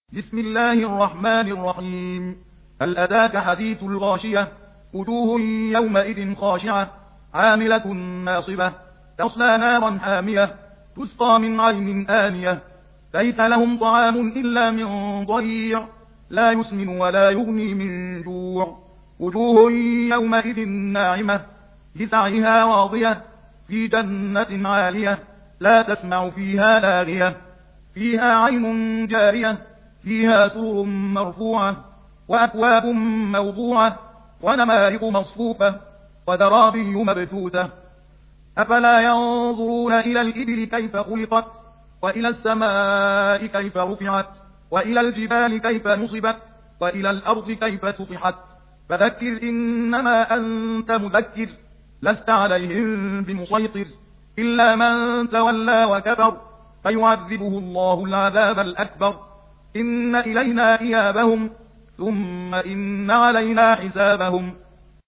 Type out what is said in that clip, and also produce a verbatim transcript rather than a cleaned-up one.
بسم الله الرحمن الرحيم. هل أتاك حديث الغاشية؟ وجوه يومئذ خاشعة عاملة ناصبة تصلى نارا حامية تسقى من عين آنية ليس لهم طعام إلا من ضريع لا يسمن ولا يغني من جوع. وجوه يومئذ ناعمة لسعيها راضية في جنة عالية لا تسمع فيها لاغية فيها عين جارية فيها سرر مرفوعة وأكواب موضوعة ونمارق مصفوفة وزرابي مبثوثة. أفلا ينظرون إلى الإبل كيف خلقت وإلى السماء كيف رفعت وإلى الجبال كيف نصبت وإلى الأرض كيف سطحت فذكر إنما أنت مذكر لست عليهم بمسيطر إلا من تولى وكفر فيعذبه الله العذاب الأكبر. إن إلينا إيابهم ثم إن علينا حسابهم.